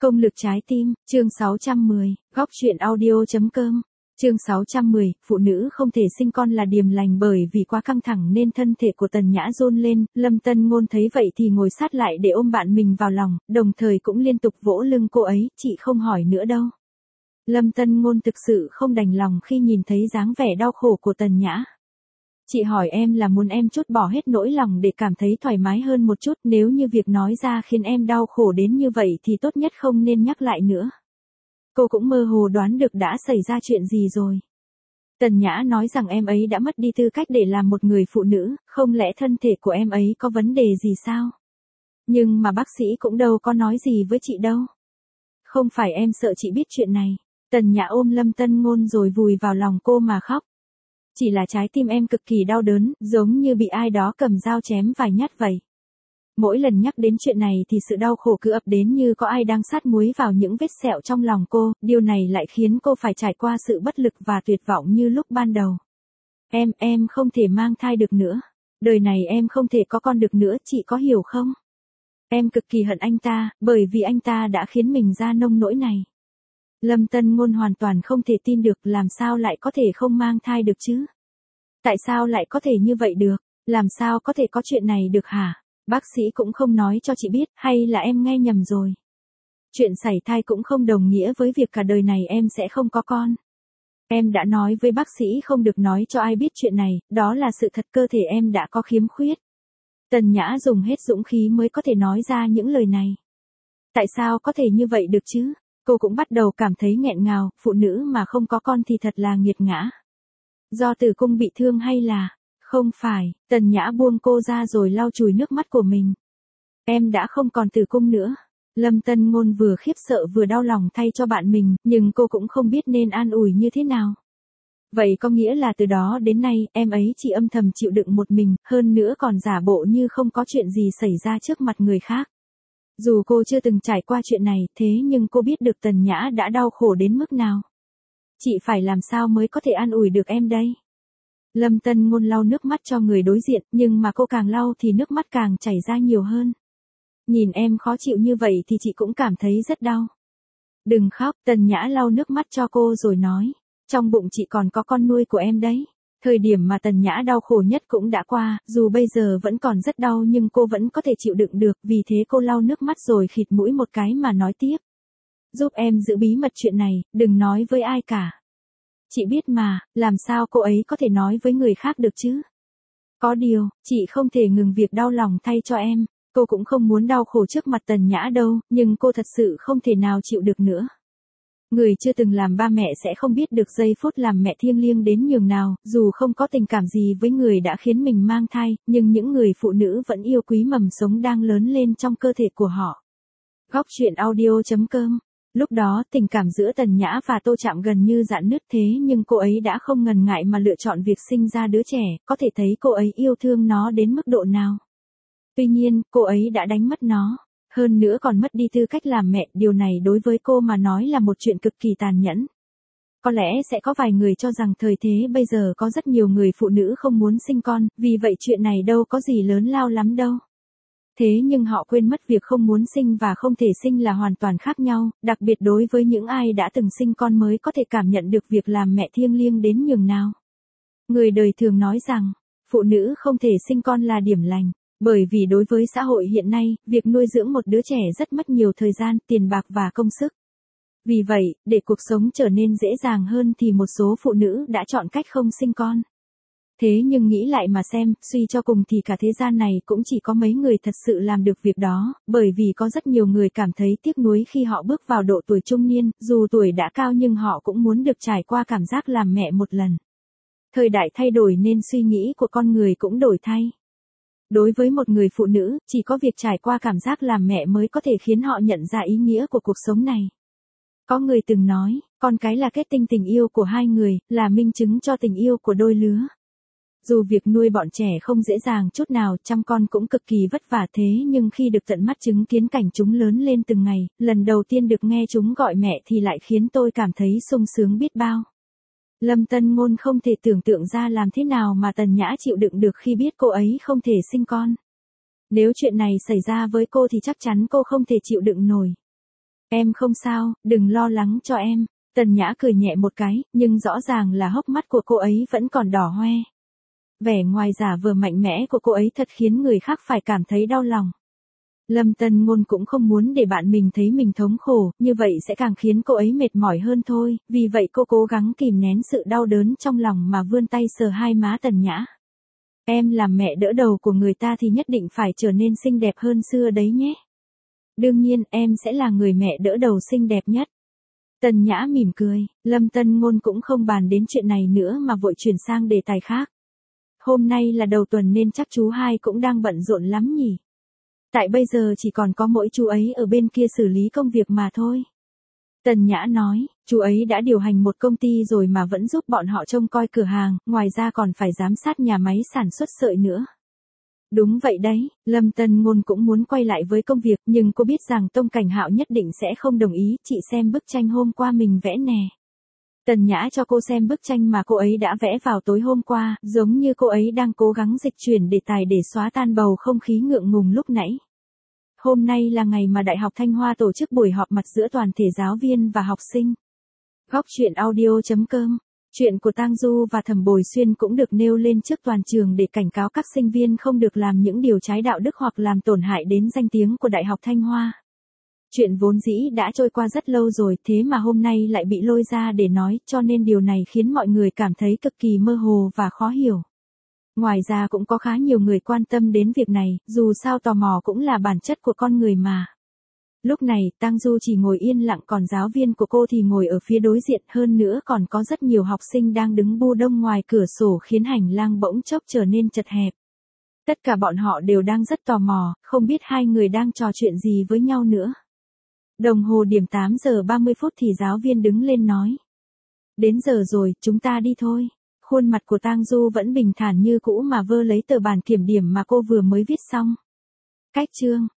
Công lực trái tim, chương 610, góc truyện audio.com. Chương 610, phụ nữ không thể sinh con là điềm lành bởi vì quá căng thẳng nên thân thể của Tần Nhã run lên, Lâm Tân Ngôn thấy vậy thì ngồi sát lại để ôm bạn mình vào lòng, đồng thời cũng liên tục vỗ lưng cô ấy, chị không hỏi nữa đâu. Lâm Tân Ngôn thực sự không đành lòng khi nhìn thấy dáng vẻ đau khổ của Tần Nhã. Chị hỏi em là muốn em trút bỏ hết nỗi lòng để cảm thấy thoải mái hơn một chút, nếu như việc nói ra khiến em đau khổ đến như vậy thì tốt nhất không nên nhắc lại nữa. Cô cũng mơ hồ đoán được đã xảy ra chuyện gì rồi. Tần Nhã nói rằng em ấy đã mất đi tư cách để làm một người phụ nữ, không lẽ thân thể của em ấy có vấn đề gì sao? Nhưng mà bác sĩ cũng đâu có nói gì với chị đâu. Không phải em sợ chị biết chuyện này. Tần Nhã ôm Lâm Tân Ngôn rồi vùi vào lòng cô mà khóc. Chỉ là trái tim em cực kỳ đau đớn, giống như bị ai đó cầm dao chém vài nhát vậy. Mỗi lần nhắc đến chuyện này thì sự đau khổ cứ ập đến như có ai đang sát muối vào những vết sẹo trong lòng cô, điều này lại khiến cô phải trải qua sự bất lực và tuyệt vọng như lúc ban đầu. Em không thể mang thai được nữa. Đời này em không thể có con được nữa, chị có hiểu không? Em cực kỳ hận anh ta, bởi vì anh ta đã khiến mình ra nông nỗi này. Lâm Tân Ngôn hoàn toàn không thể tin được, làm sao lại có thể không mang thai được chứ? Tại sao lại có thể như vậy được? Làm sao có thể có chuyện này được hả? Bác sĩ cũng không nói cho chị biết, hay là em nghe nhầm rồi? Chuyện sảy thai cũng không đồng nghĩa với việc cả đời này em sẽ không có con. Em đã nói với bác sĩ không được nói cho ai biết chuyện này, đó là sự thật, cơ thể em đã có khiếm khuyết. Tần Nhã dùng hết dũng khí mới có thể nói ra những lời này. Tại sao có thể như vậy được chứ? Cô cũng bắt đầu cảm thấy nghẹn ngào, phụ nữ mà không có con thì thật là nghiệt ngã. Do tử cung bị thương hay là... Không phải, Tần Nhã buông cô ra rồi lau chùi nước mắt của mình. Em đã không còn tử cung nữa. Lâm Tân Ngôn vừa khiếp sợ vừa đau lòng thay cho bạn mình, nhưng cô cũng không biết nên an ủi như thế nào. Vậy có nghĩa là từ đó đến nay, em ấy chỉ âm thầm chịu đựng một mình, hơn nữa còn giả bộ như không có chuyện gì xảy ra trước mặt người khác. Dù cô chưa từng trải qua chuyện này, thế nhưng cô biết được Tần Nhã đã đau khổ đến mức nào. Chị phải làm sao mới có thể an ủi được em đây? Lâm Tân Ngôn lau nước mắt cho người đối diện, nhưng mà cô càng lau thì nước mắt càng chảy ra nhiều hơn. Nhìn em khó chịu như vậy thì chị cũng cảm thấy rất đau. Đừng khóc, Tần Nhã lau nước mắt cho cô rồi nói. Trong bụng chị còn có con nuôi của em đấy. Thời điểm mà Tần Nhã đau khổ nhất cũng đã qua, dù bây giờ vẫn còn rất đau nhưng cô vẫn có thể chịu đựng được, vì thế cô lau nước mắt rồi khịt mũi một cái mà nói tiếp. Giúp em giữ bí mật chuyện này, đừng nói với ai cả. Chị biết mà, làm sao cô ấy có thể nói với người khác được chứ? Có điều, chị không thể ngừng việc đau lòng thay cho em. Cô cũng không muốn đau khổ trước mặt Tần Nhã đâu, nhưng cô thật sự không thể nào chịu được nữa. Người chưa từng làm ba mẹ sẽ không biết được giây phút làm mẹ thiêng liêng đến nhường nào, dù không có tình cảm gì với người đã khiến mình mang thai, nhưng những người phụ nữ vẫn yêu quý mầm sống đang lớn lên trong cơ thể của họ. Góc truyện audio.com. Lúc đó, tình cảm giữa Tần Nhã và Tô Trạm gần như rạn nứt, thế nhưng cô ấy đã không ngần ngại mà lựa chọn việc sinh ra đứa trẻ, có thể thấy cô ấy yêu thương nó đến mức độ nào. Tuy nhiên, cô ấy đã đánh mất nó, hơn nữa còn mất đi tư cách làm mẹ, điều này đối với cô mà nói là một chuyện cực kỳ tàn nhẫn. Có lẽ sẽ có vài người cho rằng thời thế bây giờ có rất nhiều người phụ nữ không muốn sinh con, vì vậy chuyện này đâu có gì lớn lao lắm đâu. Thế nhưng họ quên mất việc không muốn sinh và không thể sinh là hoàn toàn khác nhau, đặc biệt đối với những ai đã từng sinh con mới có thể cảm nhận được việc làm mẹ thiêng liêng đến nhường nào. Người đời thường nói rằng, phụ nữ không thể sinh con là điểm lành, bởi vì đối với xã hội hiện nay, việc nuôi dưỡng một đứa trẻ rất mất nhiều thời gian, tiền bạc và công sức. Vì vậy, để cuộc sống trở nên dễ dàng hơn thì một số phụ nữ đã chọn cách không sinh con. Thế nhưng nghĩ lại mà xem, suy cho cùng thì cả thế gian này cũng chỉ có mấy người thật sự làm được việc đó, bởi vì có rất nhiều người cảm thấy tiếc nuối khi họ bước vào độ tuổi trung niên, dù tuổi đã cao nhưng họ cũng muốn được trải qua cảm giác làm mẹ một lần. Thời đại thay đổi nên suy nghĩ của con người cũng đổi thay. Đối với một người phụ nữ, chỉ có việc trải qua cảm giác làm mẹ mới có thể khiến họ nhận ra ý nghĩa của cuộc sống này. Có người từng nói, con cái là kết tinh tình yêu của hai người, là minh chứng cho tình yêu của đôi lứa. Dù việc nuôi bọn trẻ không dễ dàng chút nào, chăm con cũng cực kỳ vất vả, thế nhưng khi được tận mắt chứng kiến cảnh chúng lớn lên từng ngày, lần đầu tiên được nghe chúng gọi mẹ thì lại khiến tôi cảm thấy sung sướng biết bao. Lâm Tân Ngôn không thể tưởng tượng ra làm thế nào mà Tần Nhã chịu đựng được khi biết cô ấy không thể sinh con. Nếu chuyện này xảy ra với cô thì chắc chắn cô không thể chịu đựng nổi. Em không sao, đừng lo lắng cho em. Tần Nhã cười nhẹ một cái, nhưng rõ ràng là hốc mắt của cô ấy vẫn còn đỏ hoe. Vẻ ngoài giả vờ mạnh mẽ của cô ấy thật khiến người khác phải cảm thấy đau lòng. Lâm Tân Ngôn cũng không muốn để bạn mình thấy mình thống khổ, như vậy sẽ càng khiến cô ấy mệt mỏi hơn thôi, vì vậy cô cố gắng kìm nén sự đau đớn trong lòng mà vươn tay sờ hai má Tần Nhã. Em làm mẹ đỡ đầu của người ta thì nhất định phải trở nên xinh đẹp hơn xưa đấy nhé. Đương nhiên, em sẽ là người mẹ đỡ đầu xinh đẹp nhất. Tần Nhã mỉm cười, Lâm Tân Ngôn cũng không bàn đến chuyện này nữa mà vội chuyển sang đề tài khác. Hôm nay là đầu tuần nên chắc chú hai cũng đang bận rộn lắm nhỉ. Tại bây giờ chỉ còn có mỗi chú ấy ở bên kia xử lý công việc mà thôi. Tần Nhã nói, chú ấy đã điều hành một công ty rồi mà vẫn giúp bọn họ trông coi cửa hàng, ngoài ra còn phải giám sát nhà máy sản xuất sợi nữa. Đúng vậy đấy, Lâm Tân Ngôn cũng muốn quay lại với công việc nhưng cô biết rằng Tông Cảnh Hạo nhất định sẽ không đồng ý. Chị xem bức tranh hôm qua mình vẽ nè. Tần Nhã cho cô xem bức tranh mà cô ấy đã vẽ vào tối hôm qua, giống như cô ấy đang cố gắng dịch chuyển đề tài để xóa tan bầu không khí ngượng ngùng lúc nãy. Hôm nay là ngày mà Đại học Thanh Hoa tổ chức buổi họp mặt giữa toàn thể giáo viên và học sinh. Góc truyện audio.com. Chuyện của Tang Du và Thẩm Bồi Xuyên cũng được nêu lên trước toàn trường để cảnh cáo các sinh viên không được làm những điều trái đạo đức hoặc làm tổn hại đến danh tiếng của Đại học Thanh Hoa. Chuyện vốn dĩ đã trôi qua rất lâu rồi, thế mà hôm nay lại bị lôi ra để nói, cho nên điều này khiến mọi người cảm thấy cực kỳ mơ hồ và khó hiểu. Ngoài ra cũng có khá nhiều người quan tâm đến việc này, dù sao tò mò cũng là bản chất của con người mà. Lúc này, Tang Du chỉ ngồi yên lặng còn giáo viên của cô thì ngồi ở phía đối diện, hơn nữa còn có rất nhiều học sinh đang đứng bu đông ngoài cửa sổ khiến hành lang bỗng chốc trở nên chật hẹp. Tất cả bọn họ đều đang rất tò mò, không biết hai người đang trò chuyện gì với nhau nữa. Đồng hồ điểm 8 giờ 30 phút thì giáo viên đứng lên nói. Đến giờ rồi, chúng ta đi thôi. Khuôn mặt của Tang Du vẫn bình thản như cũ mà vơ lấy tờ bản kiểm điểm mà cô vừa mới viết xong. Cách chương.